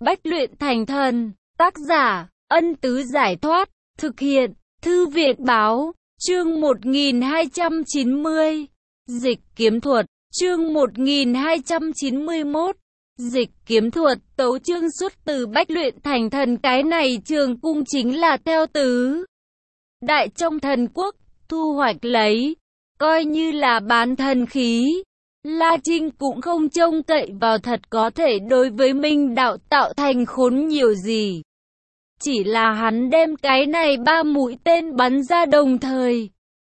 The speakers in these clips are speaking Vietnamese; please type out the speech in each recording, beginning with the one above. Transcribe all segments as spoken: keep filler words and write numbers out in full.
Bách luyện thành thần, tác giả, Ân Tứ Giải Thoát, thực hiện, Thư viện Báo, chương một nghìn hai trăm chín mươi, Dịch kiếm thuật, chương một nghìn hai trăm chín mươi mốt, Dịch kiếm thuật, tấu chương xuất từ Bách luyện thành thần. Cái này trường cung chính là theo tứ đại trong thần quốc, thu hoạch lấy, coi như là bán thần khí. La Trinh cũng không trông cậy vào thật có thể đối với Minh đạo tạo thành khốn nhiều gì. Chỉ là hắn đem cái này ba mũi tên bắn ra đồng thời.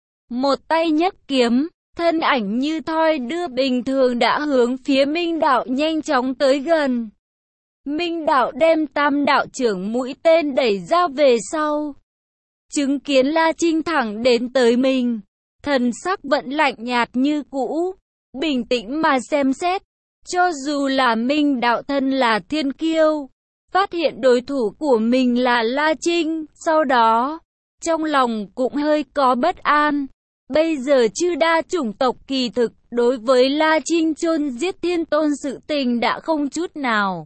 Một tay nhấc kiếm, thân ảnh như thoi đưa bình thường đã hướng phía Minh đạo nhanh chóng tới gần. Minh đạo đem tam đạo trưởng mũi tên đẩy ra về sau. Chứng kiến La Trinh thẳng đến tới mình, thần sắc vẫn lạnh nhạt như cũ. Bình tĩnh mà xem xét, cho dù là Minh đạo thân là thiên kiêu, phát hiện đối thủ của mình là La Trinh, sau đó, trong lòng cũng hơi có bất an. Bây giờ chư đa chủng tộc kỳ thực, đối với La Trinh chôn giết thiên tôn sự tình đã không chút nào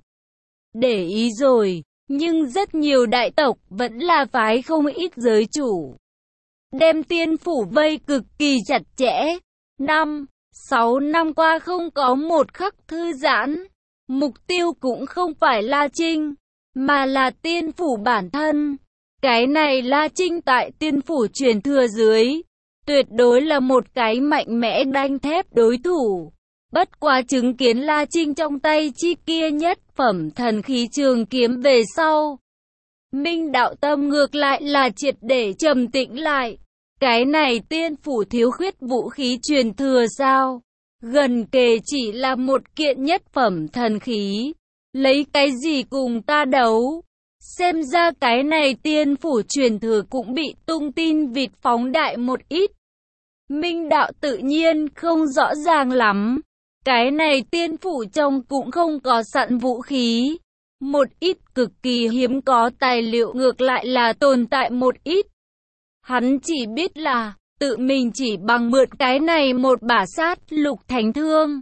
để ý rồi, nhưng rất nhiều đại tộc vẫn là phái không ít giới chủ. Đem tiên phủ vây cực kỳ chặt chẽ, năm Sáu năm qua không có một khắc thư giãn, mục tiêu cũng không phải La Trinh, mà là tiên phủ bản thân. Cái này La Trinh tại tiên phủ truyền thừa dưới, tuyệt đối là một cái mạnh mẽ đanh thép đối thủ. Bất quá chứng kiến La Trinh trong tay chi kia nhất phẩm thần khí trường kiếm về sau, Minh đạo tâm ngược lại là triệt để trầm tĩnh lại. Cái này tiên phủ thiếu khuyết vũ khí truyền thừa sao? Gần kề chỉ là một kiện nhất phẩm thần khí. Lấy cái gì cùng ta đấu? Xem ra cái này tiên phủ truyền thừa cũng bị tung tin vịt phóng đại một ít. Minh đạo tự nhiên không rõ ràng lắm. Cái này tiên phủ trong cũng không có sẵn vũ khí. Một ít cực kỳ hiếm có tài liệu ngược lại là tồn tại một ít. Hắn chỉ biết là, tự mình chỉ bằng mượn cái này một bả sát lục thánh thương,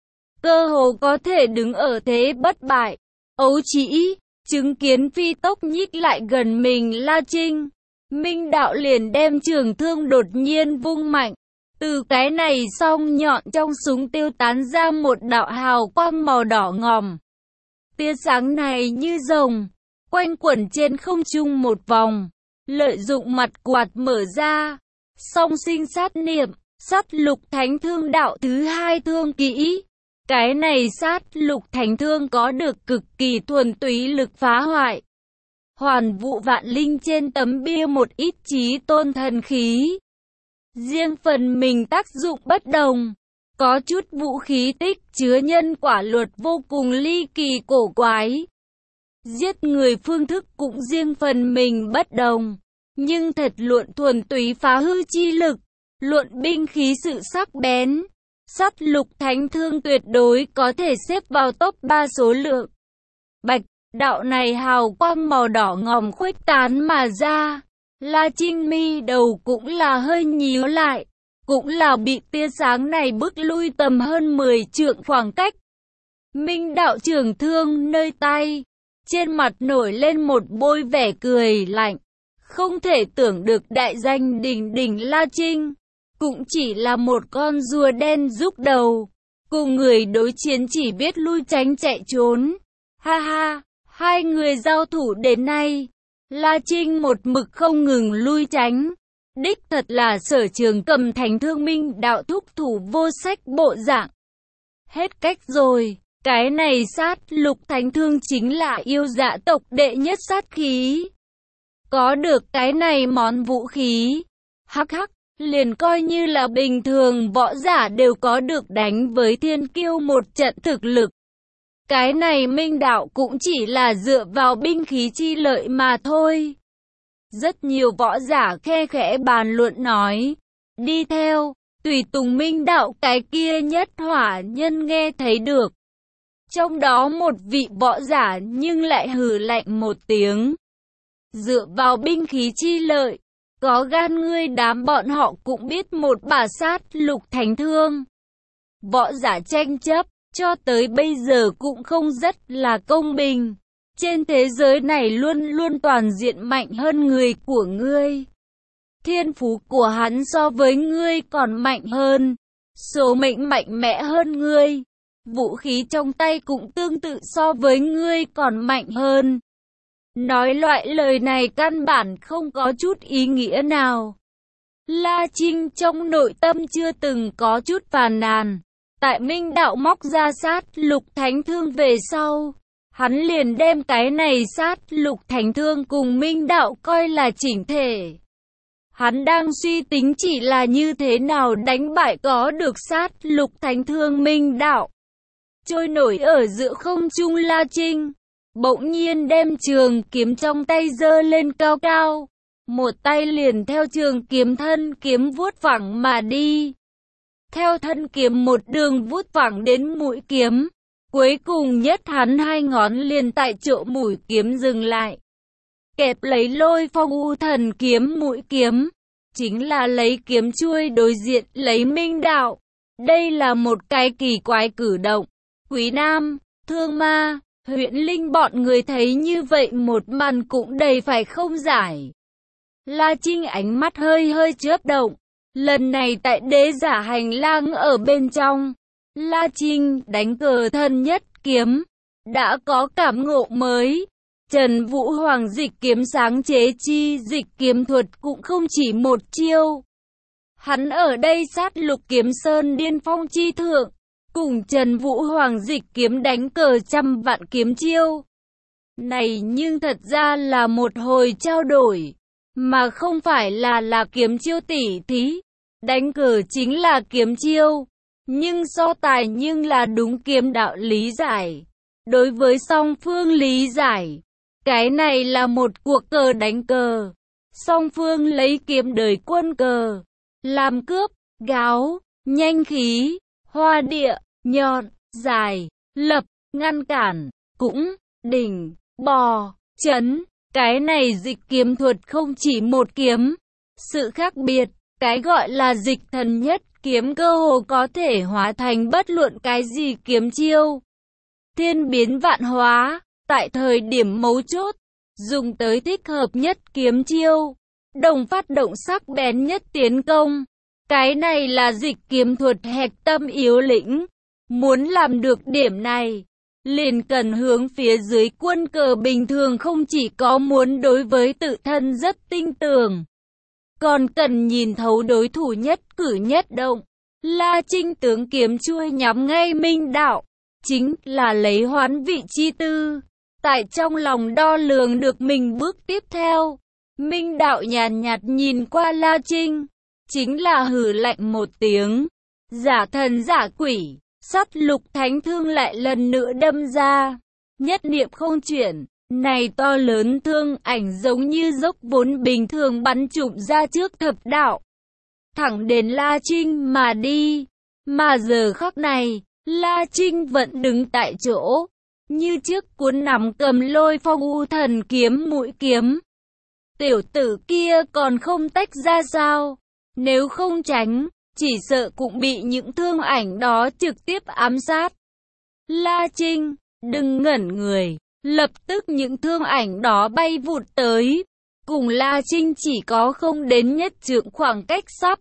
cơ hồ có thể đứng ở thế bất bại. Ấu Trĩ, chứng kiến phi tốc nhích lại gần mình La Trinh, Minh đạo liền đem trường thương đột nhiên vung mạnh. Từ cái này song nhọn trong súng tiêu tán ra một đạo hào quang màu đỏ ngòm. Tia sáng này như rồng, quanh quẩn trên không trung một vòng. Lợi dụng mặt quạt mở ra, song sinh sát niệm, sát lục thánh thương đạo thứ hai thương kỹ. Cái này sát lục thánh thương có được cực kỳ thuần túy lực phá hoại. Hoàn vũ vạn linh trên tấm bia một ít chí tôn thần khí. Riêng phần mình tác dụng bất đồng. Có chút vũ khí tích chứa nhân quả luật vô cùng ly kỳ cổ quái. Giết người phương thức cũng riêng phần mình bất đồng. Nhưng thật luận thuần túy phá hư chi lực, luận binh khí sự sắc bén, sát lục thánh thương tuyệt đối có thể xếp vào top ba số lượng. Bạch, đạo này hào quang màu đỏ ngòm khuếch tán mà ra. La Trinh mi đầu cũng là hơi nhíu lại, cũng là bị tia sáng này bức lui tầm hơn mười trượng khoảng cách. Minh đạo trường thương nơi tay, trên mặt nổi lên một bôi vẻ cười lạnh. Không thể tưởng được đại danh đỉnh đỉnh La Trinh, cũng chỉ là một con rùa đen rúc đầu, cùng người đối chiến chỉ biết lui tránh chạy trốn. Ha ha, hai người giao thủ đến nay, La Trinh một mực không ngừng lui tránh. Đích thật là sở trường cầm thánh thương Minh đạo thúc thủ vô sách bộ dạng. Hết cách rồi, cái này sát lục thánh thương chính là yêu dạ tộc đệ nhất sát khí. Có được cái này món vũ khí, hắc hắc, liền coi như là bình thường võ giả đều có được đánh với thiên kiêu một trận thực lực. Cái này Minh đạo cũng chỉ là dựa vào binh khí chi lợi mà thôi. Rất nhiều võ giả khe khẽ bàn luận nói, đi theo, tùy tùng Minh đạo cái kia nhất hỏa nhân nghe thấy được. Trong đó một vị võ giả nhưng lại hừ lạnh một tiếng. Dựa vào binh khí chi lợi, có gan ngươi đám bọn họ cũng biết một bả sát lục thánh thương. Võ giả tranh chấp, cho tới bây giờ cũng không rất là công bình. Trên thế giới này luôn luôn toàn diện mạnh hơn người của ngươi. Thiên phú của hắn so với ngươi còn mạnh hơn. Số mệnh mạnh mẽ hơn ngươi. Vũ khí trong tay cũng tương tự so với ngươi còn mạnh hơn. Nói loại lời này căn bản không có chút ý nghĩa nào. La Trinh trong nội tâm chưa từng có chút phàn nàn. Tại Minh Đạo móc ra sát lục thánh thương về sau, hắn liền đem cái này sát lục thánh thương cùng Minh Đạo coi là chỉnh thể. Hắn đang suy tính chỉ là như thế nào đánh bại có được sát lục thánh thương Minh Đạo. Trôi nổi ở giữa không trung La Trinh, bỗng nhiên đem trường kiếm trong tay giơ lên cao cao. Một tay liền theo trường kiếm thân kiếm vuốt phẳng mà đi. Theo thân kiếm một đường vuốt phẳng đến mũi kiếm. Cuối cùng nhất hắn hai ngón liền tại chỗ mũi kiếm dừng lại. Kẹp lấy Lôi Phong U Thần kiếm mũi kiếm. Chính là lấy kiếm chuôi đối diện lấy Minh Đạo. Đây là một cái kỳ quái cử động. Quý Nam, Thương Ma, Huyễn Linh bọn người thấy như vậy một màn cũng đầy phải không giải. La Trinh ánh mắt hơi hơi chớp động. Lần này tại đế giả hành lang ở bên trong, La Trinh đánh cờ thân nhất kiếm, đã có cảm ngộ mới. Trần Vũ Hoàng dịch kiếm sáng chế chi dịch kiếm thuật cũng không chỉ một chiêu. Hắn ở đây sát lục kiếm sơn điên phong chi thượng, cùng Trần Vũ Hoàng dịch kiếm đánh cờ trăm vạn kiếm chiêu. Này nhưng thật ra là một hồi trao đổi, mà không phải là là kiếm chiêu tỉ thí. Đánh cờ chính là kiếm chiêu, nhưng so tài nhưng là đúng kiếm đạo lý giải. Đối với song phương lý giải, cái này là một cuộc cờ đánh cờ. Song phương lấy kiếm đời quân cờ, làm cướp, gáo, nhanh khí, hoa địa, nhọn, dài, lập, ngăn cản, cũng, đỉnh, bò, chấn. Cái này dịch kiếm thuật không chỉ một kiếm. Sự khác biệt, cái gọi là dịch thần nhất kiếm cơ hồ có thể hóa thành bất luận cái gì kiếm chiêu. Thiên biến vạn hóa, tại thời điểm mấu chốt, dùng tới thích hợp nhất kiếm chiêu, đồng phát động sắc bén nhất tiến công. Cái này là dịch kiếm thuật hạch tâm yếu lĩnh. Muốn làm được điểm này, liền cần hướng phía dưới quân cờ bình thường không chỉ có muốn đối với tự thân rất tinh tường, còn cần nhìn thấu đối thủ nhất cử nhất động. La Trinh tướng kiếm chuôi nhắm ngay Minh Đạo, chính là lấy hoán vị chi tư, tại trong lòng đo lường được mình bước tiếp theo. Minh Đạo nhàn nhạt nhìn qua La Trinh, chính là hừ lạnh một tiếng, giả thần giả quỷ. Sát lục thánh thương lại lần nữa đâm ra, nhất niệm không chuyển, này to lớn thương ảnh giống như dốc vốn bình thường bắn trụm ra trước thập đạo, thẳng đến La Trinh mà đi. Mà giờ khắc này, La Trinh vẫn đứng tại chỗ, như trước cuốn nắm cầm Lôi Phong U Thần kiếm mũi kiếm. Tiểu tử kia còn không tách ra sao? Nếu không tránh, chỉ sợ cũng bị những thương ảnh đó trực tiếp ám sát. La Trinh, đừng ngẩn người, lập tức những thương ảnh đó bay vụt tới, cùng La Trinh chỉ có không đến nhất trượng khoảng cách sắp.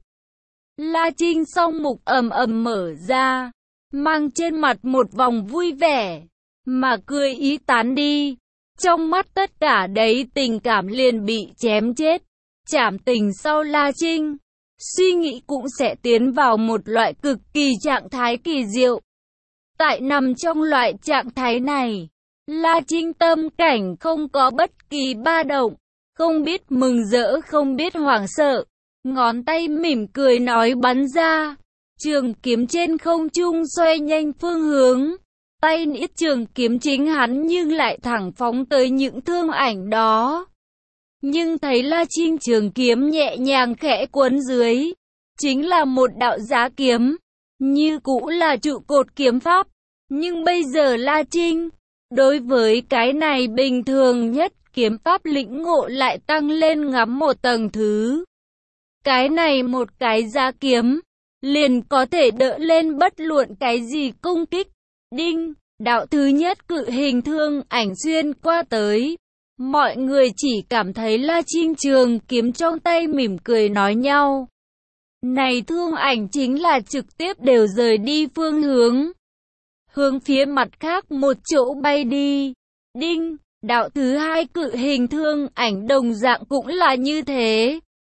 La Trinh song mục ầm ầm mở ra, mang trên mặt một vòng vui vẻ, mà cười ý tán đi. Trong mắt tất cả đấy tình cảm liền bị chém chết. Trảm tình sau La Trinh, suy nghĩ cũng sẽ tiến vào một loại cực kỳ trạng thái kỳ diệu. Tại nằm trong loại trạng thái này, La Trinh tâm cảnh không có bất kỳ ba động, không biết mừng rỡ không biết hoảng sợ. Ngón tay mỉm cười nói bắn ra, trường kiếm trên không trung xoay nhanh phương hướng. Tay nĩa trường kiếm chính hắn nhưng lại thẳng phóng tới những thương ảnh đó. Nhưng thấy La Trinh trường kiếm nhẹ nhàng khẽ cuốn dưới, chính là một đạo giá kiếm, như cũ là trụ cột kiếm pháp. Nhưng bây giờ La Trinh, đối với cái này bình thường nhất kiếm pháp lĩnh ngộ lại tăng lên ngắm một tầng thứ. Cái này một cái giá kiếm, liền có thể đỡ lên bất luận cái gì công kích. Đinh, đạo thứ nhất cự hình thương ảnh xuyên qua tới. Mọi người chỉ cảm thấy La Trinh trường kiếm trong tay mỉm cười nói nhau. Này thương ảnh chính là trực tiếp đều rời đi phương hướng. Hướng phía mặt khác một chỗ bay đi. Đinh, đạo thứ hai cự hình thương ảnh đồng dạng cũng là như thế.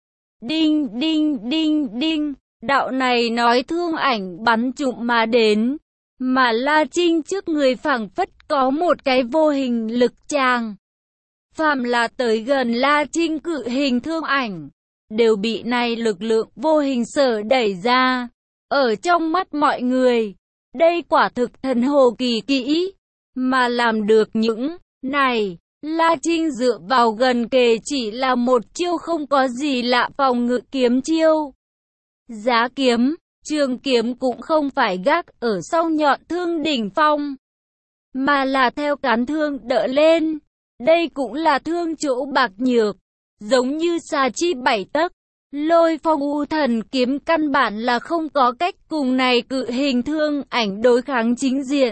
Đinh, đinh, đinh, đinh, đạo này nói thương ảnh bắn trụm mà đến. Mà La Trinh trước người phảng phất có một cái vô hình lực tràng. Phàm là tới gần La Trinh cự hình thương ảnh, đều bị này lực lượng vô hình sở đẩy ra. Ở trong mắt mọi người, đây quả thực thần hồ kỳ kỹ, mà làm được những này, La Trinh dựa vào gần kề chỉ là một chiêu không có gì lạ phòng ngự kiếm chiêu. Giá kiếm, trường kiếm cũng không phải gác ở sau nhọn thương đỉnh phong, mà là theo cán thương đỡ lên. Đây cũng là thương chỗ bạc nhược, giống như xà chi bảy tấc. Lôi phong u thần kiếm căn bản là không có cách cùng này cự hình thương ảnh đối kháng chính diện.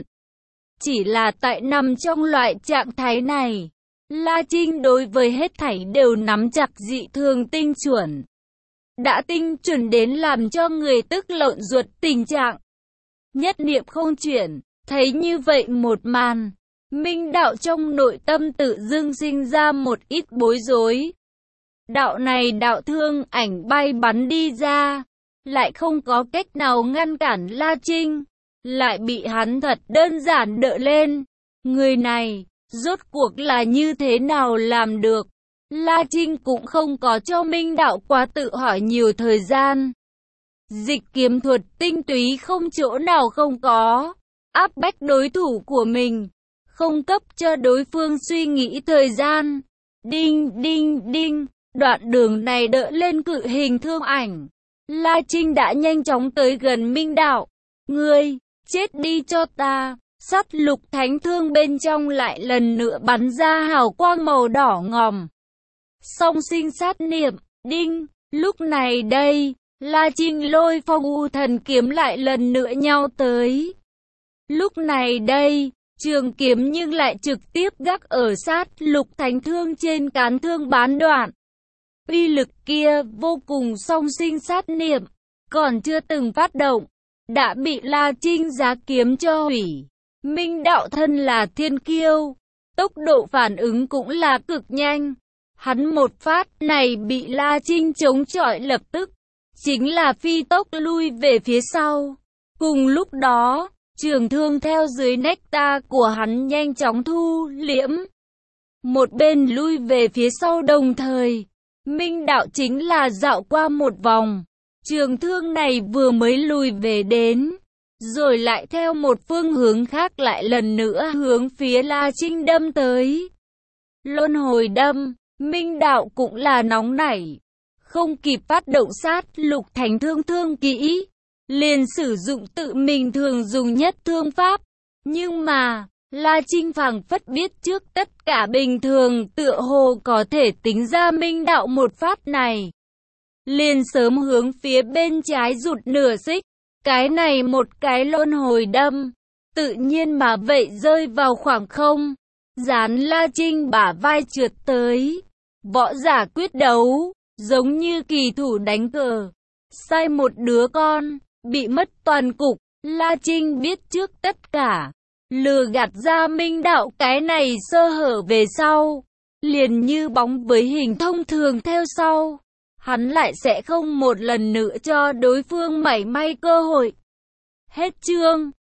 Chỉ là tại nằm trong loại trạng thái này, La Trinh đối với hết thảy đều nắm chặt dị thường tinh chuẩn. Đã tinh chuẩn đến làm cho người tức lộn ruột tình trạng. Nhất niệm không chuyển, thấy như vậy một màn. Minh đạo trong nội tâm tự dưng sinh ra một ít bối rối. Đạo này đạo thương ảnh bay bắn đi ra, lại không có cách nào ngăn cản La Trinh, lại bị hắn thật đơn giản đỡ lên. Người này, rốt cuộc là như thế nào làm được? La Trinh cũng không có cho Minh đạo quá tự hỏi nhiều thời gian. Dịch kiếm thuật tinh túy không chỗ nào không có, áp bách đối thủ của mình, không cấp cho đối phương suy nghĩ thời gian. Đinh, đinh, đinh, đoạn đường này đỡ lên cự hình thương ảnh. La Trinh đã nhanh chóng tới gần Minh đạo. Ngươi, chết đi cho ta. Sắt lục thánh thương bên trong lại lần nữa bắn ra hào quang màu đỏ ngòm. Song sinh sát niệm, đinh, lúc này đây, La Trinh lôi phong u thần kiếm lại lần nữa nhau tới. Lúc này đây, trường kiếm nhưng lại trực tiếp gác ở sát lục thánh thương trên cán thương bán đoạn. Uy lực kia vô cùng song sinh sát niệm, còn chưa từng phát động, đã bị La Trinh giá kiếm cho hủy. Minh đạo thân là thiên kiêu, tốc độ phản ứng cũng là cực nhanh. Hắn một phát này bị La Trinh chống chọi lập tức, chính là phi tốc lui về phía sau. Cùng lúc đó, trường thương theo dưới nectar của hắn nhanh chóng thu liễm. Một bên lui về phía sau đồng thời, Minh đạo chính là dạo qua một vòng. Trường thương này vừa mới lùi về đến, rồi lại theo một phương hướng khác lại lần nữa hướng phía La Trinh đâm tới. Luân hồi đâm, Minh đạo cũng là nóng nảy, không kịp phát động sát lục thánh thương thương kỹ, liền sử dụng tự mình thường dùng nhất thương pháp. Nhưng mà, La Trinh phảng phất biết trước tất cả bình thường tựa hồ có thể tính ra Minh đạo một phát này. Liền sớm hướng phía bên trái rụt nửa xích, cái này một cái luân hồi đâm, tự nhiên mà vậy rơi vào khoảng không, dán La Trinh bả vai trượt tới. Võ giả quyết đấu, giống như kỳ thủ đánh cờ, sai một đứa con, bị mất toàn cục. La Trinh biết trước tất cả, lừa gạt ra Minh đạo cái này sơ hở về sau, liền như bóng với hình thông thường theo sau. Hắn lại sẽ không một lần nữa cho đối phương mảy may cơ hội. Hết chương.